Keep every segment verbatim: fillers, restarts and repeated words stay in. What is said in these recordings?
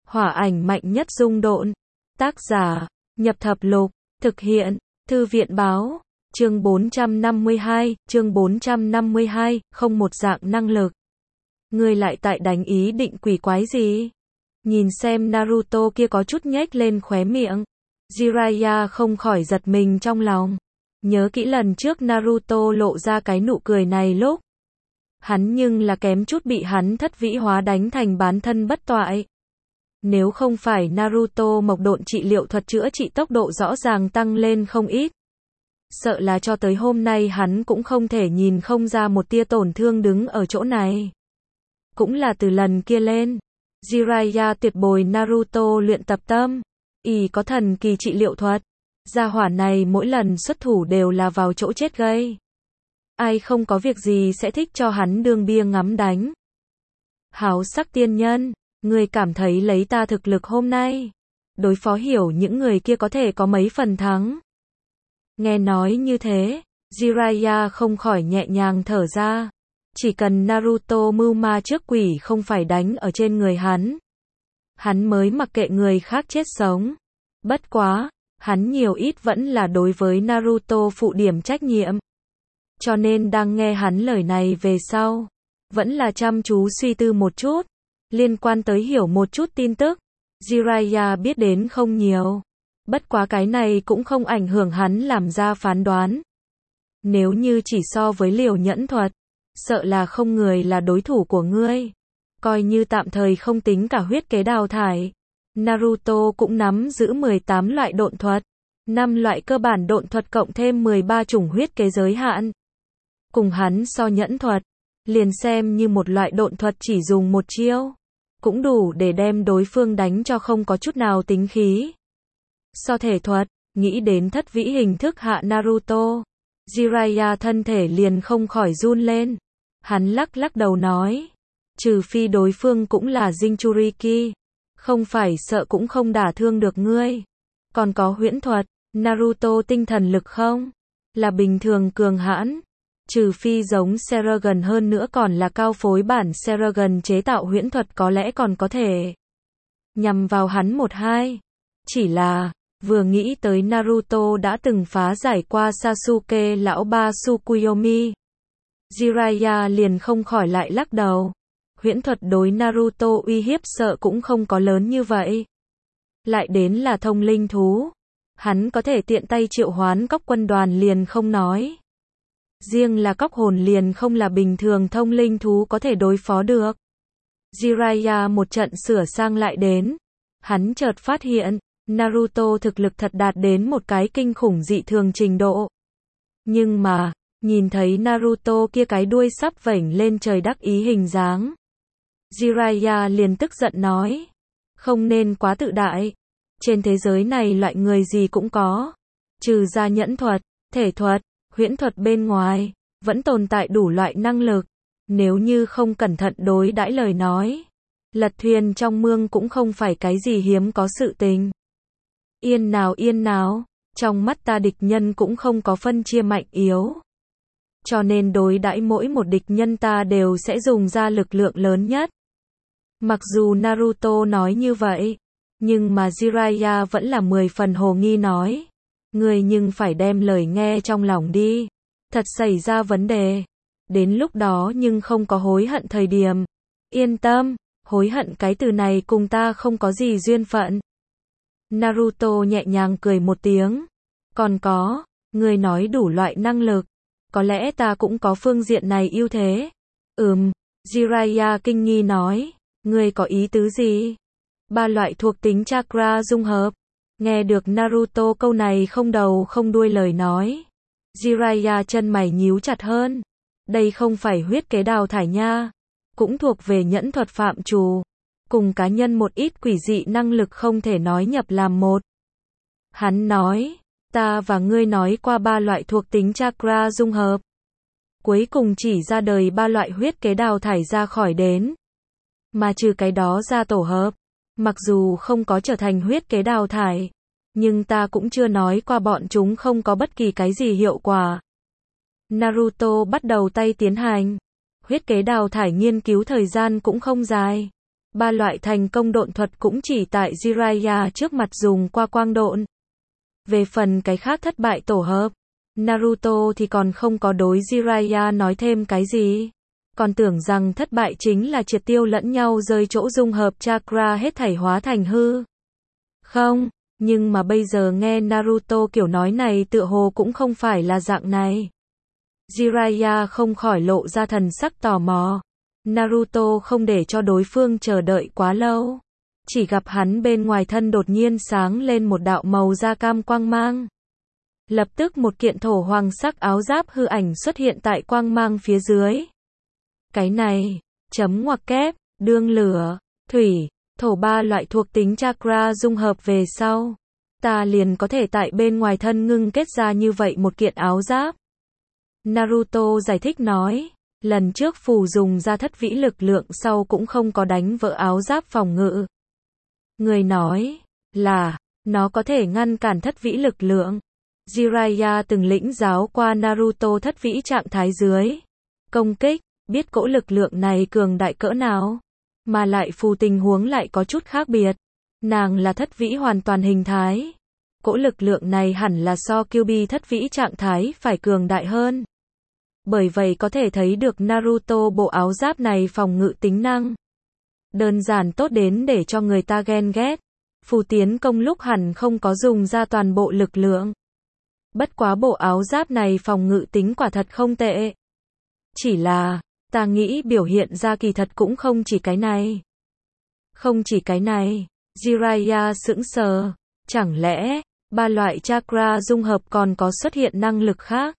Hỏa ảnh mạnh nhất dung độn. Tác giả, Nhập Thập Lục. Thực hiện, Thư viện báo. Chương bốn trăm năm mươi hai, chương bốn trăm năm mươi hai, không một dạng năng lực. Ngươi lại tại đánh ý định quỷ quái gì? Nhìn xem Naruto kia có chút nhếch lên khóe miệng. Jiraiya không khỏi giật mình trong lòng. Nhớ kỹ lần trước Naruto lộ ra cái nụ cười này lúc. Hắn nhưng là kém chút bị hắn thất vĩ hóa đánh thành bán thân bất toại. Nếu không phải Naruto mộc độn trị liệu thuật chữa trị tốc độ rõ ràng tăng lên không ít. Sợ là cho tới hôm nay hắn cũng không thể nhìn không ra một tia tổn thương đứng ở chỗ này. Cũng là từ lần kia lên. Jiraiya tuyệt bồi Naruto luyện tập tâm. Y có thần kỳ trị liệu thuật. Gia hỏa này mỗi lần xuất thủ đều là vào chỗ chết gây. Ai không có việc gì sẽ thích cho hắn đương bia ngắm đánh. Háo sắc tiên nhân, ngươi cảm thấy lấy ta thực lực hôm nay, đối phó hiểu những người kia có thể có mấy phần thắng. Nghe nói như thế, Jiraiya không khỏi nhẹ nhàng thở ra. Chỉ cần Naruto mưu ma trước quỷ không phải đánh ở trên người hắn, hắn mới mặc kệ người khác chết sống. Bất quá, hắn nhiều ít vẫn là đối với Naruto phụ điểm trách nhiệm. Cho nên đang nghe hắn lời này về sau, vẫn là chăm chú suy tư một chút. Liên quan tới hiểu một chút tin tức, Jiraiya biết đến không nhiều. Bất quá cái này cũng không ảnh hưởng hắn làm ra phán đoán. Nếu như chỉ so với liều nhẫn thuật, sợ là không người là đối thủ của ngươi. Coi như tạm thời không tính cả huyết kế đào thải, Naruto cũng nắm giữ mười tám loại độn thuật, năm loại cơ bản độn thuật cộng thêm mười ba chủng huyết kế giới hạn. Cùng hắn so nhẫn thuật, liền xem như một loại độn thuật chỉ dùng một chiêu, cũng đủ để đem đối phương đánh cho không có chút nào tính khí. So thể thuật, nghĩ đến thất vĩ hình thức hạ Naruto, Jiraiya thân thể liền không khỏi run lên. Hắn lắc lắc đầu nói, trừ phi đối phương cũng là Jinchuriki, không phải sợ cũng không đả thương được ngươi. Còn có huyễn thuật, Naruto tinh thần lực không? Là bình thường cường hãn. Trừ phi giống Sharingan hơn nữa còn là cao phối bản Sharingan chế tạo huyễn thuật có lẽ còn có thể nhằm vào hắn một hai. Chỉ là, vừa nghĩ tới Naruto đã từng phá giải qua Sasuke lão ba Tsukuyomi, Jiraiya liền không khỏi lại lắc đầu. Huyễn thuật đối Naruto uy hiếp sợ cũng không có lớn như vậy. Lại đến là thông linh thú. Hắn có thể tiện tay triệu hoán cóc quân đoàn liền không nói. Riêng là cóc hồn liền không là bình thường thông linh thú có thể đối phó được. Jiraiya một trận sửa sang lại đến. Hắn chợt phát hiện, Naruto thực lực thật đạt đến một cái kinh khủng dị thường trình độ. Nhưng mà, nhìn thấy Naruto kia cái đuôi sắp vểnh lên trời đắc ý hình dáng, Jiraiya liền tức giận nói, không nên quá tự đại. Trên thế giới này loại người gì cũng có. Trừ ra nhẫn thuật, thể thuật, huyễn thuật bên ngoài, vẫn tồn tại đủ loại năng lực. Nếu như không cẩn thận đối đãi lời nói, lật thuyền trong mương cũng không phải cái gì hiếm có sự tình. Yên nào yên nào, trong mắt ta địch nhân cũng không có phân chia mạnh yếu. Cho nên đối đãi mỗi một địch nhân ta đều sẽ dùng ra lực lượng lớn nhất. Mặc dù Naruto nói như vậy, nhưng mà Jiraiya vẫn là mười phần hồ nghi nói. Ngươi nhưng phải đem lời nghe trong lòng đi. Thật xảy ra vấn đề. Đến lúc đó nhưng không có hối hận thời điểm. Yên tâm, hối hận cái từ này cùng ta không có gì duyên phận. Naruto nhẹ nhàng cười một tiếng. Còn có, ngươi nói đủ loại năng lực. Có lẽ ta cũng có phương diện này ưu thế. Ừm, Jiraiya kinh nghi nói. Ngươi có ý tứ gì? Ba loại thuộc tính chakra dung hợp. Nghe được Naruto câu này không đầu không đuôi lời nói, Jiraiya chân mày nhíu chặt hơn. Đây không phải huyết kế đào thải nha. Cũng thuộc về nhẫn thuật phạm trù. Cùng cá nhân một ít quỷ dị năng lực không thể nói nhập làm một. Hắn nói, ta và ngươi nói qua ba loại thuộc tính chakra dung hợp. Cuối cùng chỉ ra đời ba loại huyết kế đào thải ra khỏi đến. Mà trừ cái đó ra tổ hợp, mặc dù không có trở thành huyết kế đào thải, nhưng ta cũng chưa nói qua bọn chúng không có bất kỳ cái gì hiệu quả. Naruto bắt đầu tay tiến hành. Huyết kế đào thải nghiên cứu thời gian cũng không dài. Ba loại thành công độn thuật cũng chỉ tại Jiraiya trước mặt dùng qua quang độn. Về phần cái khác thất bại tổ hợp, Naruto thì còn không có đối Jiraiya nói thêm cái gì. Còn tưởng rằng thất bại chính là triệt tiêu lẫn nhau rơi chỗ dung hợp chakra hết thảy hóa thành hư. Không, nhưng mà bây giờ nghe Naruto kiểu nói này tựa hồ cũng không phải là dạng này. Jiraiya không khỏi lộ ra thần sắc tò mò. Naruto không để cho đối phương chờ đợi quá lâu. Chỉ gặp hắn bên ngoài thân đột nhiên sáng lên một đạo màu da cam quang mang. Lập tức một kiện thổ hoàng sắc áo giáp hư ảnh xuất hiện tại quang mang phía dưới. Cái này, chấm ngoặc kép, đương lửa, thủy, thổ ba loại thuộc tính chakra dung hợp về sau. Ta liền có thể tại bên ngoài thân ngưng kết ra như vậy một kiện áo giáp. Naruto giải thích nói, lần trước phù dùng ra thất vĩ lực lượng sau cũng không có đánh vỡ áo giáp phòng ngự. Người nói, là, nó có thể ngăn cản thất vĩ lực lượng. Jiraiya từng lĩnh giáo qua Naruto thất vĩ trạng thái dưới. Công kích, biết cỗ lực lượng này cường đại cỡ nào. Mà lại phù tình huống lại có chút khác biệt. Nàng là thất vĩ hoàn toàn hình thái. Cỗ lực lượng này hẳn là so Kyuubi thất vĩ trạng thái phải cường đại hơn. Bởi vậy có thể thấy được Naruto bộ áo giáp này phòng ngự tính năng. Đơn giản tốt đến để cho người ta ghen ghét. Phù tiến công lúc hẳn không có dùng ra toàn bộ lực lượng. Bất quá bộ áo giáp này phòng ngự tính quả thật không tệ. Chỉ là, ta nghĩ biểu hiện ra kỳ thật cũng không chỉ cái này. Không chỉ cái này, Jiraiya sững sờ. Chẳng lẽ, ba loại chakra dung hợp còn có xuất hiện năng lực khác?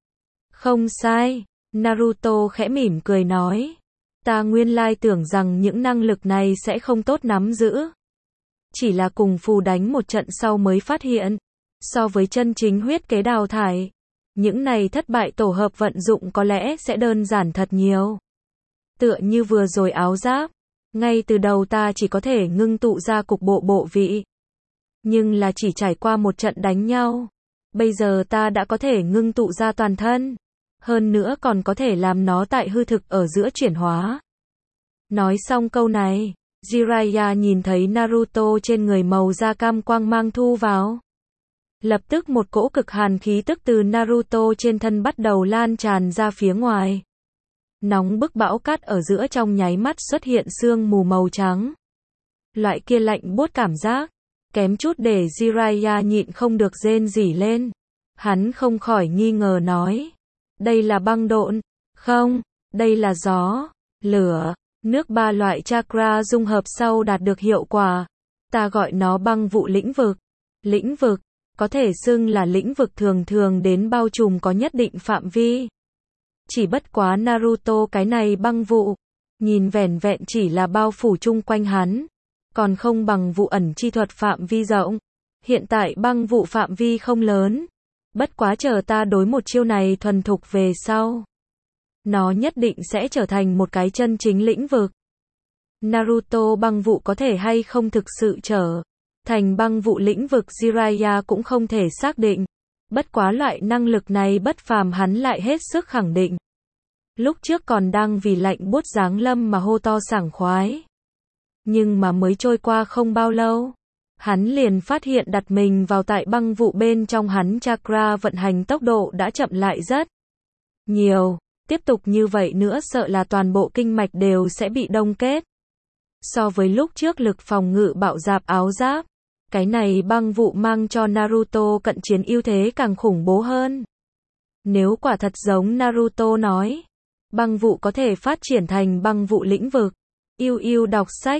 Không sai, Naruto khẽ mỉm cười nói. Ta nguyên lai tưởng rằng những năng lực này sẽ không tốt nắm giữ. Chỉ là cùng phù đánh một trận sau mới phát hiện. So với chân chính huyết kế đào thải, những này thất bại tổ hợp vận dụng có lẽ sẽ đơn giản thật nhiều. Tựa như vừa rồi áo giáp, ngay từ đầu ta chỉ có thể ngưng tụ ra cục bộ bộ vị. Nhưng là chỉ trải qua một trận đánh nhau. Bây giờ ta đã có thể ngưng tụ ra toàn thân. Hơn nữa còn có thể làm nó tại hư thực ở giữa chuyển hóa. Nói xong câu này, Jiraiya nhìn thấy Naruto trên người màu da cam quang mang thu vào. Lập tức một cỗ cực hàn khí tức từ Naruto trên thân bắt đầu lan tràn ra phía ngoài. Nóng bức bão cát ở giữa trong nháy mắt xuất hiện sương mù màu trắng. Loại kia lạnh buốt cảm giác, kém chút để Jiraiya nhịn không được rên rỉ lên. Hắn không khỏi nghi ngờ nói. Đây là băng độn. Không, đây là gió, lửa, nước ba loại chakra dung hợp sau đạt được hiệu quả. Ta gọi nó băng vụ lĩnh vực. Lĩnh vực, có thể xưng là lĩnh vực thường thường đến bao trùm có nhất định phạm vi. Chỉ bất quá Naruto cái này băng vụ, nhìn vẻn vẹn chỉ là bao phủ chung quanh hắn. Còn không bằng vụ ẩn chi thuật phạm vi rộng. Hiện tại băng vụ phạm vi không lớn. Bất quá chờ ta đối một chiêu này thuần thục về sau. Nó nhất định sẽ trở thành một cái chân chính lĩnh vực. Naruto băng vụ có thể hay không thực sự trở thành băng vụ lĩnh vực Jiraiya cũng không thể xác định. Bất quá loại năng lực này bất phàm hắn lại hết sức khẳng định. Lúc trước còn đang vì lạnh buốt giáng lâm mà hô to sảng khoái. Nhưng mà mới trôi qua không bao lâu. Hắn liền phát hiện đặt mình vào tại băng vụ bên trong hắn chakra vận hành tốc độ đã chậm lại rất nhiều. Tiếp tục như vậy nữa sợ là toàn bộ kinh mạch đều sẽ bị đông kết. So với lúc trước lực phòng ngự bạo dạp áo giáp, cái này băng vụ mang cho Naruto cận chiến ưu thế càng khủng bố hơn. Nếu quả thật giống Naruto nói, băng vụ có thể phát triển thành băng vụ lĩnh vực. Yêu yêu đọc sách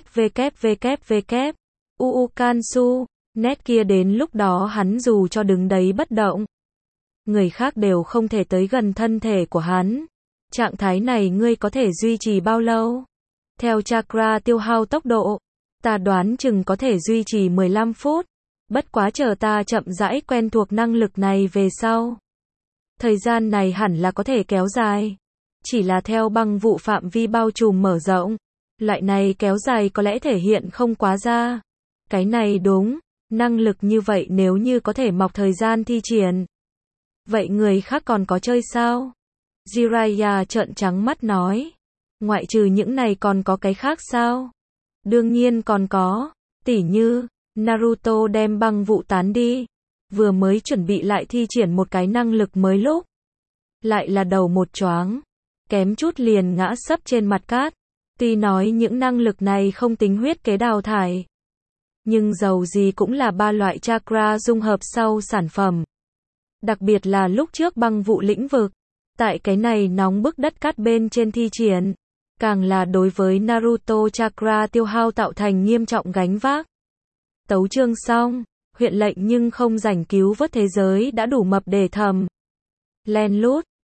www. Uu Kansu, nét kia đến lúc đó hắn dù cho đứng đấy bất động. Người khác đều không thể tới gần thân thể của hắn. Trạng thái này ngươi có thể duy trì bao lâu? Theo chakra tiêu hao tốc độ, ta đoán chừng có thể duy trì mười lăm phút. Bất quá chờ ta chậm rãi quen thuộc năng lực này về sau. Thời gian này hẳn là có thể kéo dài. Chỉ là theo băng vụ phạm vi bao trùm mở rộng. Loại này kéo dài có lẽ thể hiện không quá ra. Cái này đúng, năng lực như vậy nếu như có thể mọc thời gian thi triển. Vậy người khác còn có chơi sao? Jiraiya trợn trắng mắt nói. Ngoại trừ những này còn có cái khác sao? Đương nhiên còn có, tỉ như, Naruto đem băng vụ tán đi, vừa mới chuẩn bị lại thi triển một cái năng lực mới lúc. Lại là đầu một choáng, kém chút liền ngã sấp trên mặt cát. Tuy nói những năng lực này không tính huyết kế đào thải, nhưng dầu gì cũng là ba loại chakra dung hợp sau sản phẩm. Đặc biệt là lúc trước băng vụ lĩnh vực, tại cái này nóng bức đất cát bên trên thi triển, càng là đối với Naruto chakra tiêu hao tạo thành nghiêm trọng gánh vác. Tấu chương xong, huyện lệnh nhưng không rảnh cứu vớt thế giới đã đủ mập để thầm. Len lút.